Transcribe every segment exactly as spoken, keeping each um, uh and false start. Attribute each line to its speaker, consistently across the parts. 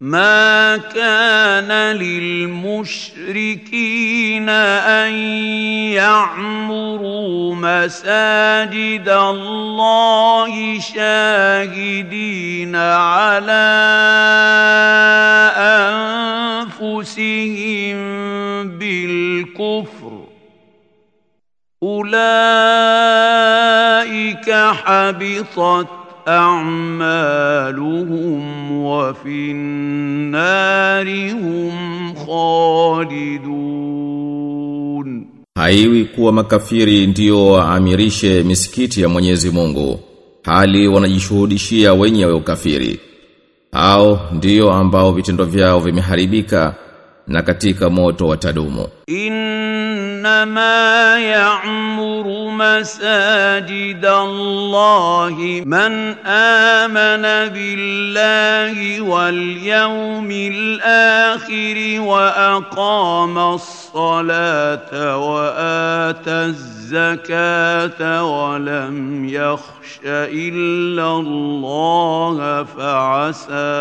Speaker 1: ما كان للمشركين أن يعمروا مساجد الله شاهدين على أنفسهم بالكفر أولئك حبطت أعمالهم وفي النار هم خالدون.
Speaker 2: Haiwi kuwa makafiri ndio waamirishe misikiti ya Mwenyezi Mungu hali wanajishuhudishia wenyewe ukafiri. Hao ndio ambao vitendo vyao vimeharibika na katika moto watadumu.
Speaker 1: إنما يعمر مساجد الله من آمن بالله واليوم الآخر وأقام الصلاة وآتى الزكاة ولم يخش إلا الله فعسى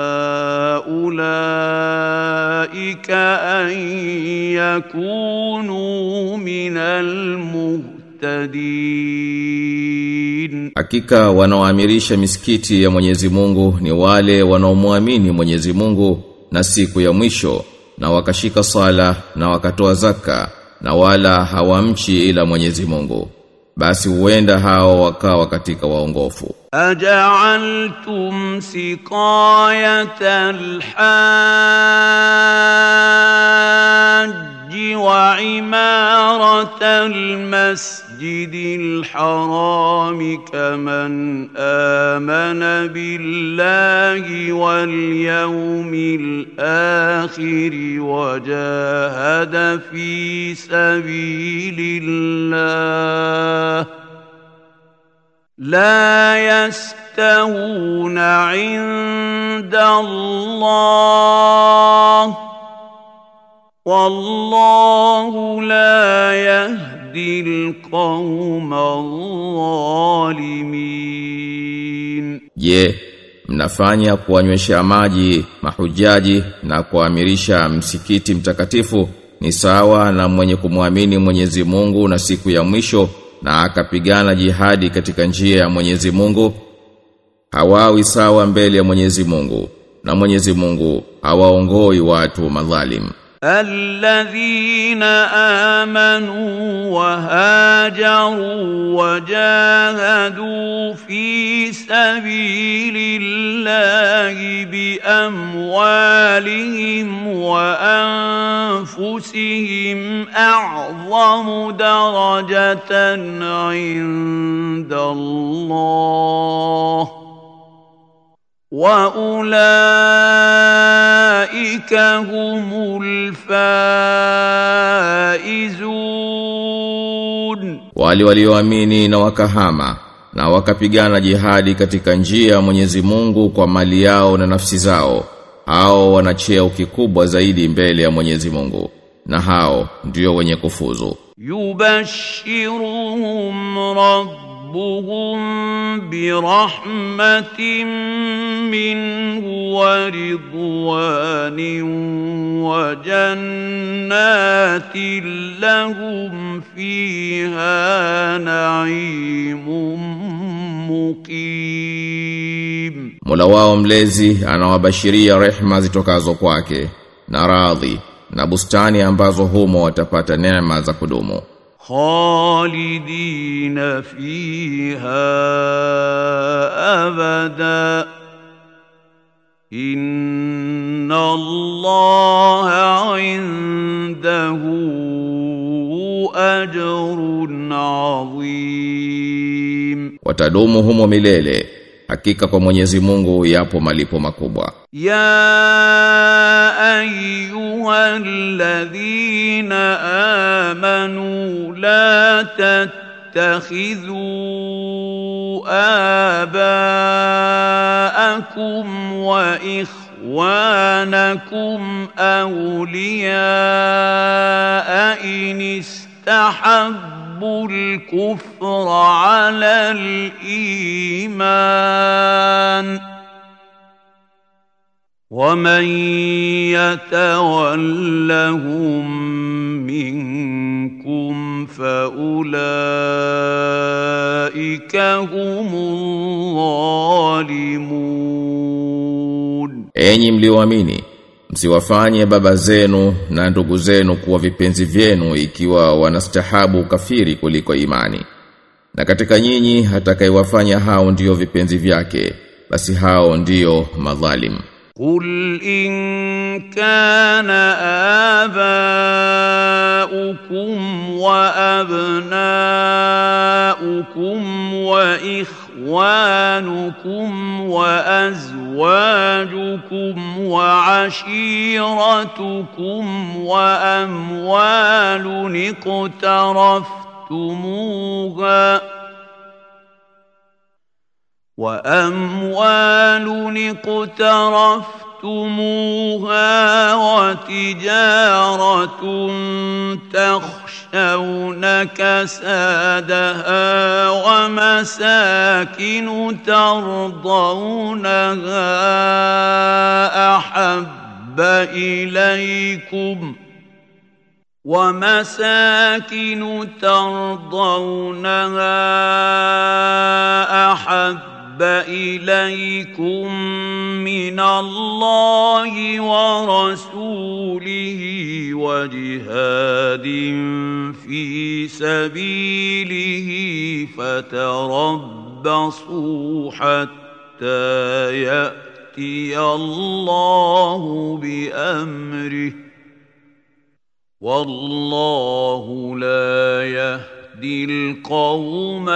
Speaker 1: أولئك أن يكونوا من المهتدين.
Speaker 2: Hakika wanaoamirisha misikiti ya Mwenyezi Mungu ni wale wanaomuamini Mwenyezi Mungu na siku ya mwisho na wakashika sala na wakatoa zaka na wala hawamchi ila Mwenyezi Mungu, basi huenda hao wakawa katika waongofu.
Speaker 1: أجعلتم سقاية الحاج وعمارة المسجد الحرام كمن آمن بالله واليوم الآخر وجاهد في سبيل الله لا يستوون عند الله والله لا يهدي القوم الظالمين.
Speaker 2: Je, mnafanya kuwanywesha maji mahujaji na kuamirisha msikiti mtakatifu ni sawa na mwenye kumwamini Mwenyezi Mungu na siku ya mwisho na akapigana jihadi katika njia ya Mwenyezi Mungu? Hawawi sawa mbele ya Mwenyezi Mungu, na Mwenyezi Mungu hawaongoi watu madhalim.
Speaker 1: الذين آمنوا وهاجروا وجاهدوا في سبيل الله بأموالهم وأنفسهم أعظم درجة عند الله وأولئك هم الفائزون.
Speaker 2: Wale walioamini na wakahama na wakapigana jihadi katika njia ya Mwenyezi Mungu kwa mali yao na nafsi zao, hao wana cheo kikubwa zaidi mbele ya Mwenyezi Mungu, na hao ndio wenye kufuzu.
Speaker 1: Yubashshiruhum rabbuhum birahmatin minhu wa ridwanin wa jannatin lahum fiha na'imun muqim.
Speaker 2: Mola wao mlezi anawabashiria rehema zitokazo kwake na radhi na bustani ambazo humo watapata neema za kudumu.
Speaker 1: Khalidina fiha abada inna Allaha indahu ajrun adhim.
Speaker 2: Watadumu humo milele, hakika kwa Mwenyezi Mungu yapo malipo makubwa.
Speaker 1: Ya ayyuhalladhina amanu la tattakhidhu aba'akum wa ikhwanakum awliya'a in istahabbu al-kufra 'ala al-iman ومن يتولهم منكم فأولئك هم الظالمون.
Speaker 2: Enyi mlioamini, msiwafanye baba zenu na ndugu zenu kuwa vipenzi vyenu ikiwa wanastahabu kafiri kuliko imani. Na katika nyinyi atakayewafanya hao ndio vipenzi vyake, basi hao ndio madhalim.
Speaker 1: قل إن كان آباؤكم وأبناؤكم وإخوانكم وأزواجكم وعشيرتكم وأموال اقترفتموها وأموال اقترفتموها وتجارة تخشون كسادها ومساكن ترضونها أحب إليكم ومساكن ترضونها أحب إليكم من الله ورسوله وجهاد في سبيله فتربصوا حتى يأتي الله بأمره والله لا يهدي القوم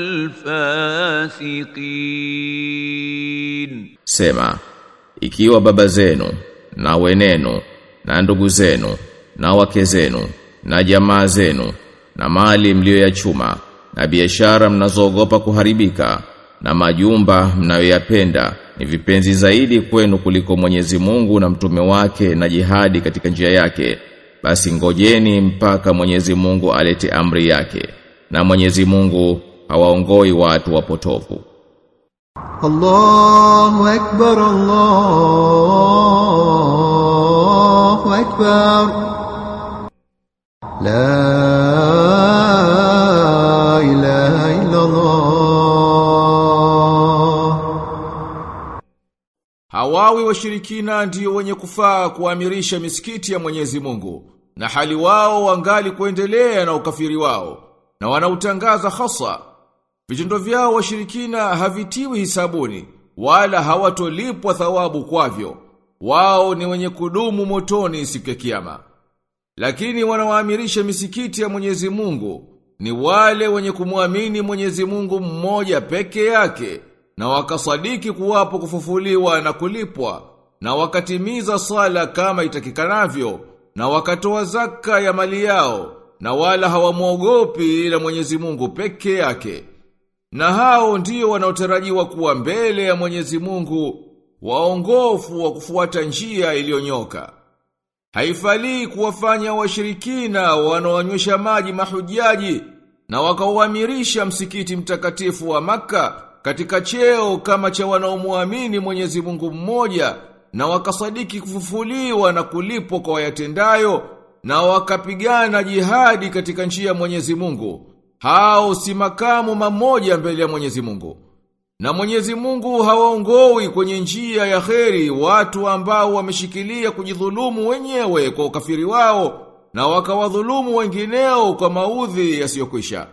Speaker 1: الفاسقين.
Speaker 2: Sema, ikiwa baba zenu na wenenu na ndugu zenu na wake zenu na jamaa zenu na mali mlioyachuma na biashara mnazoogopa kuharibika na majumba mnayoyapenda ni vipenzi zaidi kwenu kuliko Mwenyezi Mungu na mtume wake na jihadi katika njia yake, basi ngojeni mpaka Mwenyezi Mungu alete amri yake, na Mwenyezi Mungu hawaongoi watu wapotofu.
Speaker 3: Allahu Akbar, Allahu Akbar, la ilaha illa Allah.
Speaker 4: Hawawi washirikina ndio wenye kufaa kuamirisha misikiti ya Mwenyezi Mungu, na hali wao wangali kuendelea na ukafiri wao, na wanautangaza hasa. Vitendo vyao washirikina havitiwi hisabuni, wala hawatolipwa thawabu kwavyo. Wao ni wenye kudumu motoni siku ya kiyama. Lakini wanaoamirisha misikiti ya Mwenyezi Mungu ni wale wenye kumwamini Mwenyezi Mungu mmoja peke yake, na wakasadiki kuwapo kufufuliwa na kulipwa, na wakatimiza sala kama itakikanavyo, na wakatoa zaka ya mali yao, na wala hawamuogopi ila Mwenyezi Mungu peke yake. Na hao ndio wanaotarajiwa kuwa mbele ya Mwenyezi Mungu waongofu wa kufuata njia iliyonyoka. Haifali kuwafanya washirikina wanaoanywesha maji mahujaji na wakauamirisha msikiti mtakatifu wa Makka katika cheo kama cha wanaomuamini Mwenyezi Mungu mmoja, na wakasadiki kufufuliwa na kulipwa kwa yatendayo, na wakapigana jihadi katika njia ya Mwenyezi Mungu. Hao si makamu mamoja mbele ya Mwenyezi Mungu. Na Mwenyezi Mungu hawaongoi kwenye njia ya kheri watu ambao wameshikilia kujidhulumu wenyewe kwa ukafiri wao, na wakawadhulumu wengineo kwa maudhi yasiyokwisha.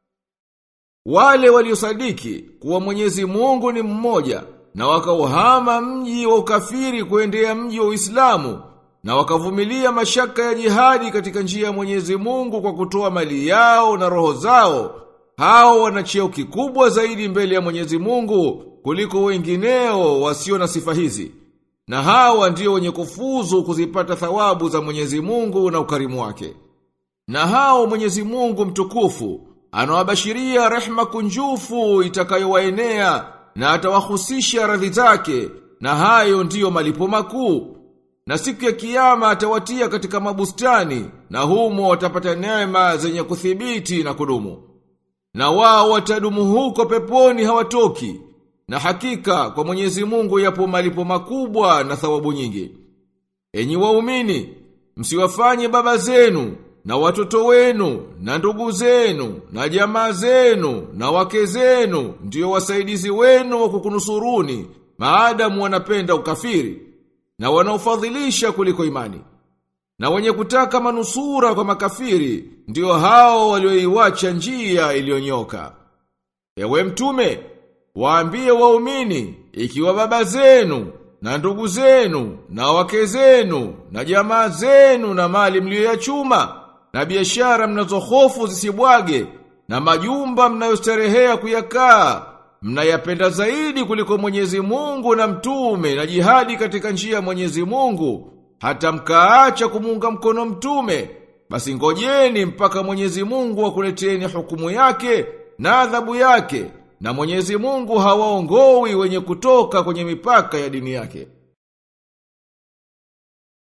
Speaker 4: Wale waliosadiki kuwa Mwenyezi Mungu ni mmoja, na wakauhama mji wa ukafiri kuendea mji wa Uislamu, na wakavumilia mashaka ya jihadi katika njia ya Mwenyezi Mungu kwa kutoa mali yao na roho zao, hao wana cheo kikubwa zaidi mbele ya Mwenyezi Mungu kuliko wengineo wasio na sifa hizi. Na hawa ndio wenye kufuzu kuzipata thawabu za Mwenyezi Mungu na ukarimu wake. Na hao Mwenyezi Mungu mtukufu anawabashiria rehema kunjufu itakayowaenea, na atawahusisha radhi zake, na hayo ndiyo malipo makuu. Na siku ya kiyama atawatia katika mabustani, na humo watapata neema zenye kuthibiti na kudumu. Na wao watadumu huko peponi hawatoki, na hakika kwa Mwenyezi Mungu yapo malipo makubwa na thawabu nyingi. Enyi waumini, msiwafanye baba zenu na watoto wenu na ndugu zenu na jamaa zenu na wake zenu ndio wasaidizi wenu wa kukunusuruni maadamu wanapenda ukafiri na wanaofadhilisha kuliko imani. Na wenye kutaka manusura kwa makafiri ndio hao walioiwacha njia iliyonyoka. Ewe mtume, waambie waumini, ikiwa baba zenu na ndugu zenu na wake zenu na jamaa zenu na mali mlioyachuma na biashara mnazohofu zisibwage na majumba mnayostarehea kuyakaa mnayapenda zaidi kuliko Mwenyezi Mungu na mtume na jihadi katika njia ya Mwenyezi Mungu, hata mkaacha kumunga mkono mtume, basi ngojeni mpaka Mwenyezi Mungu akuleteni hukumu yake na adhabu yake, na Mwenyezi Mungu hawaongoi wenye kutoka kwenye mipaka ya dini yake.